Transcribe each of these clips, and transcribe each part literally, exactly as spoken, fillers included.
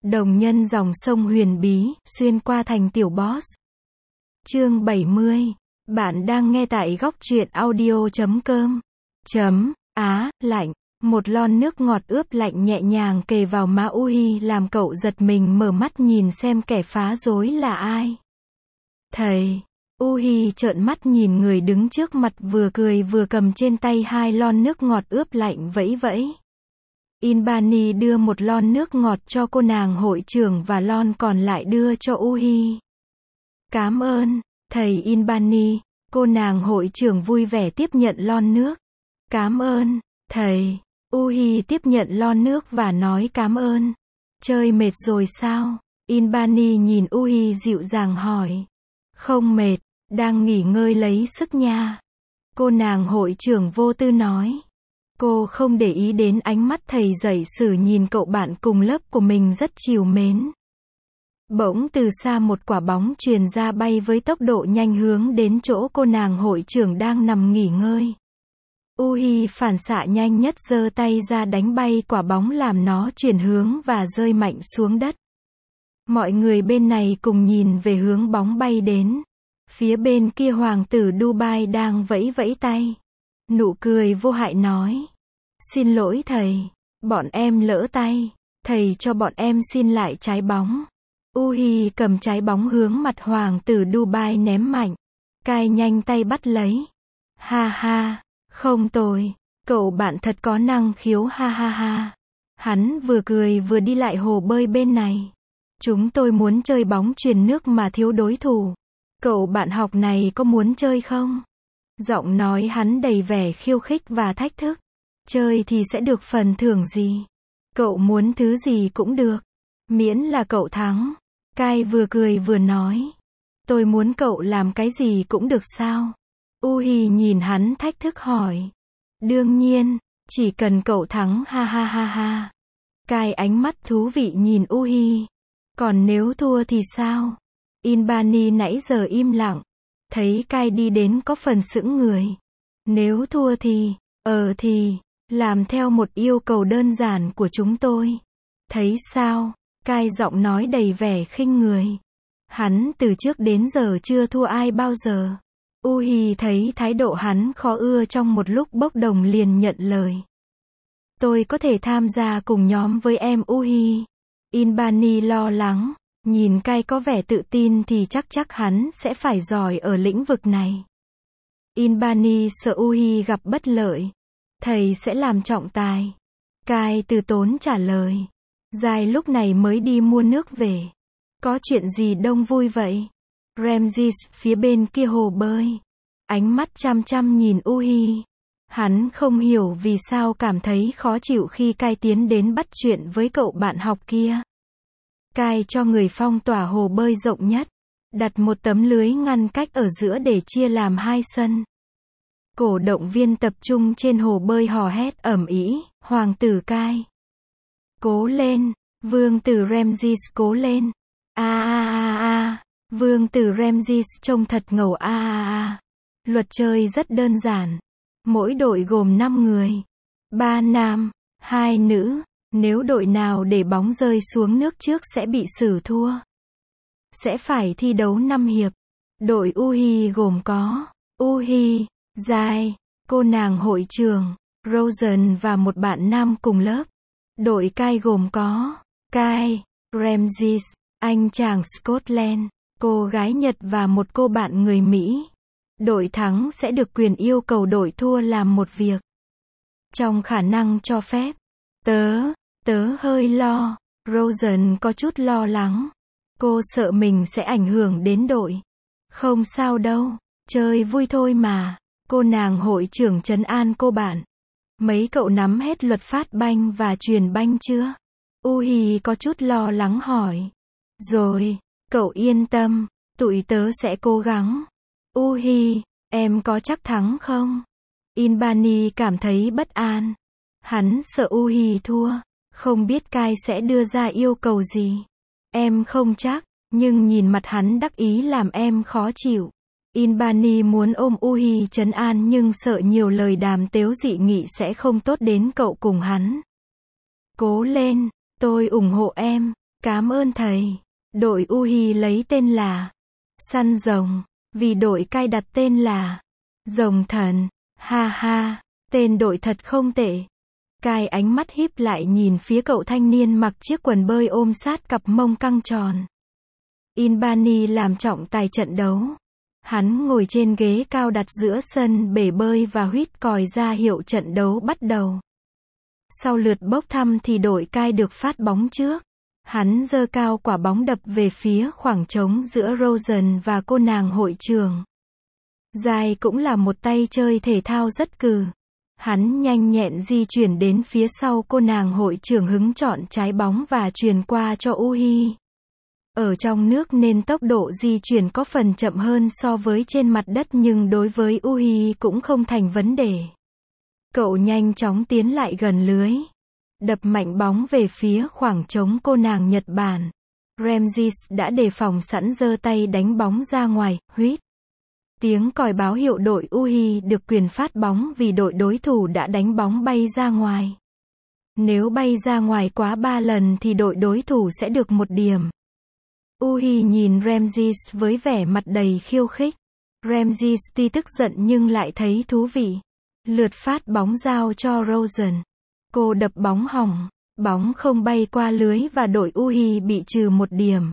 Đồng nhân dòng sông huyền bí, xuyên qua thành tiểu boss. Chương bảy mươi. Bạn đang nghe tại góc truyện audio chấm com. Chấm, á, lạnh. Một lon nước ngọt ướp lạnh nhẹ nhàng kề vào má Uhi làm cậu giật mình mở mắt nhìn xem kẻ phá rối là ai. Thầy. Uhi trợn mắt nhìn người đứng trước mặt vừa cười vừa cầm trên tay hai lon nước ngọt ướp lạnh vẫy vẫy. Inbani đưa một lon nước ngọt cho cô nàng hội trưởng và lon còn lại đưa cho Uhi. Cảm ơn, thầy Inbani, cô nàng hội trưởng vui vẻ tiếp nhận lon nước. Cảm ơn, thầy. Uhi tiếp nhận lon nước và nói cảm ơn. Chơi mệt rồi sao? Inbani nhìn Uhi dịu dàng hỏi. Không mệt, đang nghỉ ngơi lấy sức nha. Cô nàng hội trưởng vô tư nói. Cô không để ý đến ánh mắt thầy dạy sử nhìn cậu bạn cùng lớp của mình rất trìu mến. Bỗng từ xa một quả bóng truyền ra bay với tốc độ nhanh hướng đến chỗ cô nàng hội trưởng đang nằm nghỉ ngơi. Uhi phản xạ nhanh nhất giơ tay ra đánh bay quả bóng làm nó chuyển hướng và rơi mạnh xuống đất. Mọi người bên này cùng nhìn về hướng bóng bay đến. Phía bên kia hoàng tử Dubai đang vẫy vẫy tay. Nụ cười vô hại nói. Xin lỗi thầy, bọn em lỡ tay, thầy cho bọn em xin lại trái bóng. Uhi cầm trái bóng hướng mặt hoàng tử Dubai ném mạnh. Cai nhanh tay bắt lấy. Ha ha, không tồi, cậu bạn thật có năng khiếu ha ha ha. Hắn vừa cười vừa đi lại hồ bơi bên này. Chúng tôi muốn chơi bóng chuyền nước mà thiếu đối thủ. Cậu bạn học này có muốn chơi không? Giọng nói hắn đầy vẻ khiêu khích và thách thức. Chơi thì sẽ được phần thưởng gì? Cậu muốn thứ gì cũng được. Miễn là cậu thắng. Cai vừa cười vừa nói. Tôi muốn cậu làm cái gì cũng được sao? Uhi nhìn hắn thách thức hỏi. Đương nhiên, chỉ cần cậu thắng ha ha ha ha. Cai ánh mắt thú vị nhìn Uhi. Còn nếu thua thì sao? Inbani nãy giờ im lặng. Thấy Cai đi đến có phần sững người. Nếu thua thì, ờ thì, làm theo một yêu cầu đơn giản của chúng tôi. Thấy sao? Cai giọng nói đầy vẻ khinh người. Hắn từ trước đến giờ chưa thua ai bao giờ. Uhi thấy thái độ hắn khó ưa trong một lúc bốc đồng liền nhận lời. Tôi có thể tham gia cùng nhóm với em Uhi. Inbani lo lắng. Nhìn Cai có vẻ tự tin thì chắc chắc hắn sẽ phải giỏi ở lĩnh vực này. Inbani sợ Uhi gặp bất lợi. Thầy sẽ làm trọng tài. Cai từ tốn trả lời. Dài lúc này mới đi mua nước về. Có chuyện gì đông vui vậy? Ramses phía bên kia hồ bơi. Ánh mắt chăm chăm nhìn Uhi. Hắn không hiểu vì sao cảm thấy khó chịu khi Cai tiến đến bắt chuyện với cậu bạn học kia. Cai cho người phong tỏa hồ bơi rộng nhất. Đặt một tấm lưới ngăn cách ở giữa để chia làm hai sân. Cổ động viên tập trung trên hồ bơi hò hét ầm ĩ, hoàng tử Cai. Cố lên, vương tử Ramses cố lên. A a a a, vương tử Ramses trông thật ngầu a a a. Luật chơi rất đơn giản. Mỗi đội gồm năm người. ba nam, hai nữ. Nếu đội nào để bóng rơi xuống nước trước sẽ bị xử thua. Sẽ phải thi đấu năm hiệp. Đội Uhi gồm có Uhi, Dài, cô nàng hội trưởng, Rosen và một bạn nam cùng lớp. Đội Cai gồm có Cai, Ramses, anh chàng Scotland, cô gái Nhật và một cô bạn người Mỹ. Đội thắng sẽ được quyền yêu cầu đội thua làm một việc. Trong khả năng cho phép. Tớ, tớ hơi lo. Rosen có chút lo lắng. Cô sợ mình sẽ ảnh hưởng đến đội. Không sao đâu, chơi vui thôi mà. Cô nàng hội trưởng trấn an cô bạn. Mấy cậu nắm hết luật phát banh và truyền banh chưa? Uhi có chút lo lắng hỏi. Rồi, cậu yên tâm, tụi tớ sẽ cố gắng. Uhi, em có chắc thắng không? Inbani cảm thấy bất an. Hắn sợ Uhi thua, không biết Cai sẽ đưa ra yêu cầu gì. Em không chắc, nhưng nhìn mặt hắn đắc ý làm em khó chịu. Inbani muốn ôm Uhi trấn an nhưng sợ nhiều lời đàm tếu dị nghị sẽ không tốt đến cậu cùng hắn. Cố lên, tôi ủng hộ em. Cám ơn thầy. Đội Uhi lấy tên là săn rồng, vì đội cai đặt tên là rồng thần. Ha ha, tên đội thật không tệ. Cai ánh mắt híp lại nhìn phía cậu thanh niên mặc chiếc quần bơi ôm sát cặp mông căng tròn. Inbani làm trọng tài trận đấu. Hắn ngồi trên ghế cao đặt giữa sân bể bơi và huýt còi ra hiệu trận đấu bắt đầu. Sau lượt bốc thăm thì đội cai được phát bóng trước. Hắn giơ cao quả bóng đập về phía khoảng trống giữa Rosen và cô nàng hội trưởng. Giai cũng là một tay chơi thể thao rất cừ. Hắn nhanh nhẹn di chuyển đến phía sau cô nàng hội trưởng hứng chọn trái bóng và truyền qua cho Uhi. Ở trong nước nên tốc độ di chuyển có phần chậm hơn so với trên mặt đất nhưng đối với Uhi cũng không thành vấn đề. Cậu nhanh chóng tiến lại gần lưới. Đập mạnh bóng về phía khoảng trống cô nàng Nhật Bản. Ramses đã đề phòng sẵn giơ tay đánh bóng ra ngoài, huýt. Tiếng còi báo hiệu đội Uhi được quyền phát bóng vì đội đối thủ đã đánh bóng bay ra ngoài. Nếu bay ra ngoài quá ba lần thì đội đối thủ sẽ được một điểm. Uhi nhìn Ramses với vẻ mặt đầy khiêu khích. Ramses tuy tức giận nhưng lại thấy thú vị. Lượt phát bóng giao cho Rosen. Cô đập bóng hỏng. Bóng không bay qua lưới và đội Uhi bị trừ một điểm.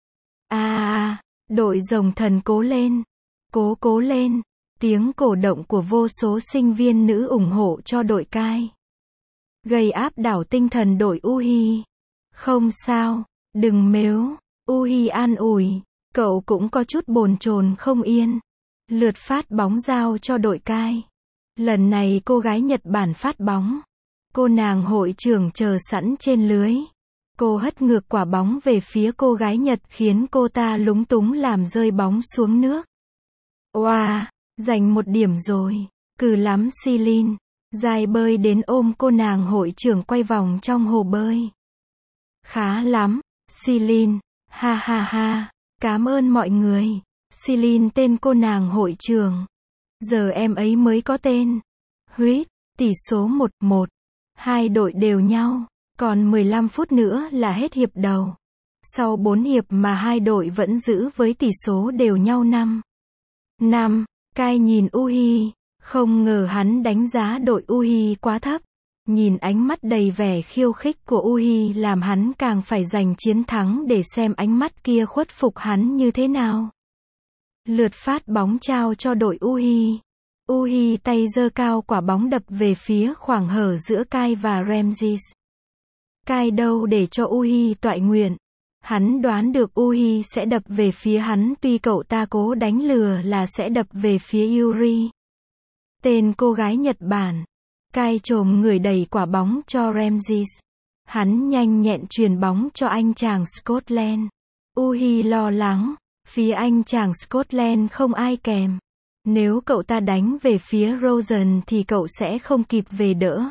À à, đội rồng thần cố lên. Cố cố lên. Tiếng cổ động của vô số sinh viên nữ ủng hộ cho đội cai. Gây áp đảo tinh thần đội Uhi. Không sao, đừng mếu. Uhi an ủi. Cậu cũng có chút bồn chồn không yên. Lượt phát bóng giao cho đội cai. Lần này cô gái Nhật Bản phát bóng. Cô nàng hội trưởng chờ sẵn trên lưới. Cô hất ngược quả bóng về phía cô gái Nhật khiến cô ta lúng túng làm rơi bóng xuống nước. Oa, wow, giành một điểm rồi. Cừ lắm Celine. Giai bơi đến ôm cô nàng hội trưởng quay vòng trong hồ bơi. Khá lắm, Celine. Ha ha ha. Cảm ơn mọi người. Celine tên cô nàng hội trưởng. Giờ em ấy mới có tên. Huýt, tỷ số một một. Hai đội đều nhau. Còn mười lăm phút nữa là hết hiệp đầu. Sau bốn hiệp mà hai đội vẫn giữ với tỷ số đều nhau năm năm. Cai nhìn Uhi. Không ngờ hắn đánh giá đội Uhi quá thấp. Nhìn ánh mắt đầy vẻ khiêu khích của Uhi làm hắn càng phải giành chiến thắng để xem ánh mắt kia khuất phục hắn như thế nào. Lượt phát bóng trao cho đội Uhi. Uhi tay giơ cao quả bóng đập về phía khoảng hở giữa Cai và Ramses. Cai đâu để cho Uhi toại nguyện. Hắn đoán được Uhi sẽ đập về phía hắn tuy cậu ta cố đánh lừa là sẽ đập về phía Yuri. Tên cô gái Nhật Bản. Cai chồm người đẩy quả bóng cho Ramses. Hắn nhanh nhẹn truyền bóng cho anh chàng Scotland. Uhi lo lắng. Phía anh chàng Scotland không ai kèm. Nếu cậu ta đánh về phía Rosen thì cậu sẽ không kịp về đỡ.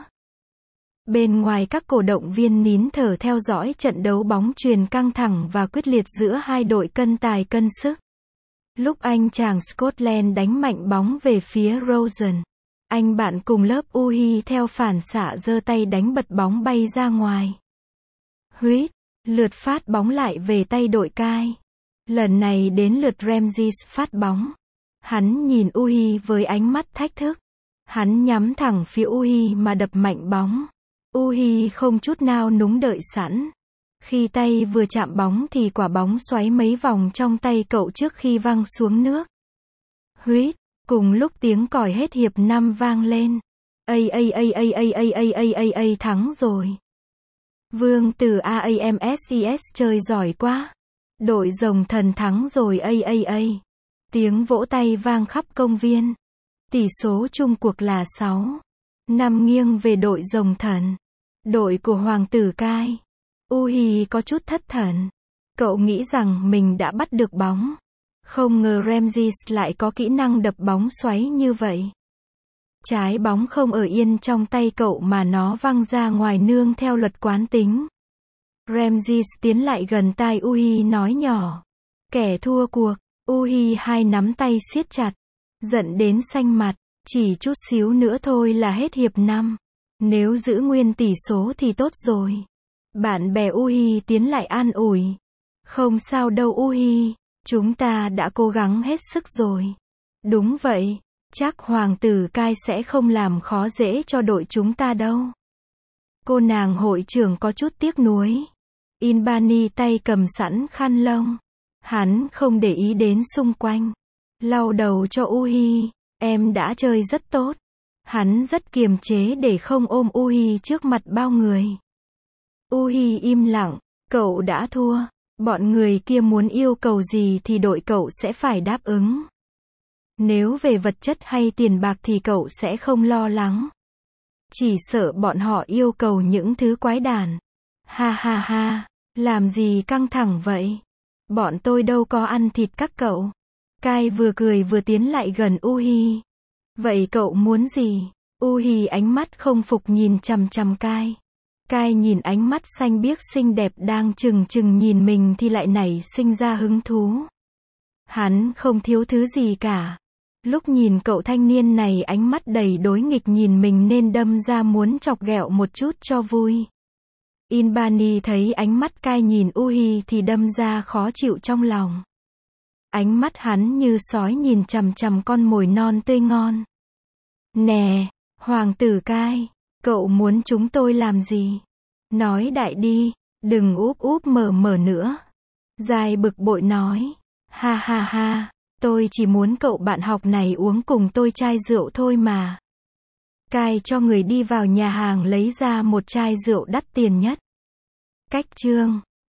Bên ngoài các cổ động viên nín thở theo dõi trận đấu bóng chuyền căng thẳng và quyết liệt giữa hai đội cân tài cân sức. Lúc anh chàng Scotland đánh mạnh bóng về phía Rosen, anh bạn cùng lớp Uhi theo phản xạ giơ tay đánh bật bóng bay ra ngoài. Huýt, lượt phát bóng lại về tay đội cai. Lần này đến lượt Ramses phát bóng. Hắn nhìn Uhi với ánh mắt thách thức. Hắn nhắm thẳng phía Uhi mà đập mạnh bóng. Uhi không chút nào núng đợi sẵn. Khi tay vừa chạm bóng thì quả bóng xoáy mấy vòng trong tay cậu trước khi văng xuống nước. Huýt, cùng lúc tiếng còi hết hiệp năm vang lên. Ây ây ây ây ây ây ây ây ây ây thắng rồi. Vương từ AAMSES chơi giỏi quá. Đội rồng thần thắng rồi ây ây ây. Tiếng vỗ tay vang khắp công viên. Tỷ số chung cuộc là sáu năm nghiêng về đội rồng thần. Đội của hoàng tử Cai. Uhi có chút thất thần. Cậu nghĩ rằng mình đã bắt được bóng. Không ngờ Ramses lại có kỹ năng đập bóng xoáy như vậy. Trái bóng không ở yên trong tay cậu mà nó văng ra ngoài nương theo luật quán tính. Ramses tiến lại gần tai Uhi nói nhỏ. Kẻ thua cuộc. Uhi hai nắm tay siết chặt. Giận đến xanh mặt. Chỉ chút xíu nữa thôi là hết hiệp năm. Nếu giữ nguyên tỷ số thì tốt rồi. Bạn bè Uhi tiến lại an ủi. Không sao đâu Uhi, chúng ta đã cố gắng hết sức rồi. Đúng vậy, chắc hoàng tử Cai sẽ không làm khó dễ cho đội chúng ta đâu. Cô nàng hội trưởng có chút tiếc nuối. Inbani tay cầm sẵn khăn lông. Hắn không để ý đến xung quanh. Lau đầu cho Uhi, em đã chơi rất tốt. Hắn rất kiềm chế để không ôm Uhi trước mặt bao người. Uhi im lặng, cậu đã thua. Bọn người kia muốn yêu cầu gì thì đội cậu sẽ phải đáp ứng. Nếu về vật chất hay tiền bạc thì cậu sẽ không lo lắng. Chỉ sợ bọn họ yêu cầu những thứ quái đản. Ha ha ha, làm gì căng thẳng vậy? Bọn tôi đâu có ăn thịt các cậu. Cai vừa cười vừa tiến lại gần Uhi. Vậy cậu muốn gì? Uhi ánh mắt không phục nhìn chằm chằm Cai. Cai nhìn ánh mắt xanh biếc xinh đẹp đang chừng chừng nhìn mình thì lại nảy sinh ra hứng thú. Hắn không thiếu thứ gì cả. Lúc nhìn cậu thanh niên này ánh mắt đầy đối nghịch nhìn mình nên đâm ra muốn chọc ghẹo một chút cho vui. Inbani thấy ánh mắt Cai nhìn Uhi thì đâm ra khó chịu trong lòng. Ánh mắt hắn như sói nhìn chằm chằm con mồi non tươi ngon. Nè, hoàng tử Cai, cậu muốn chúng tôi làm gì? Nói đại đi, đừng úp úp mở mở nữa. Giai bực bội nói. Ha ha ha, tôi chỉ muốn cậu bạn học này uống cùng tôi chai rượu thôi mà. Cai cho người đi vào nhà hàng lấy ra một chai rượu đắt tiền nhất. Cách chương